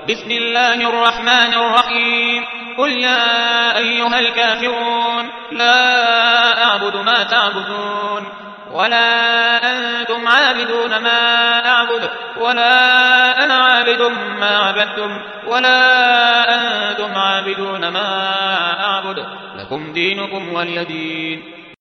بسم الله الرحمن الرحيم قل يا أيها الكافرون لا أعبد ما تعبدون ولا أنتم عابدون ما أعبد ولا أنا عابد ما عبدتم ولا أنتم عابدون ما أعبد لكم دينكم ولي دين.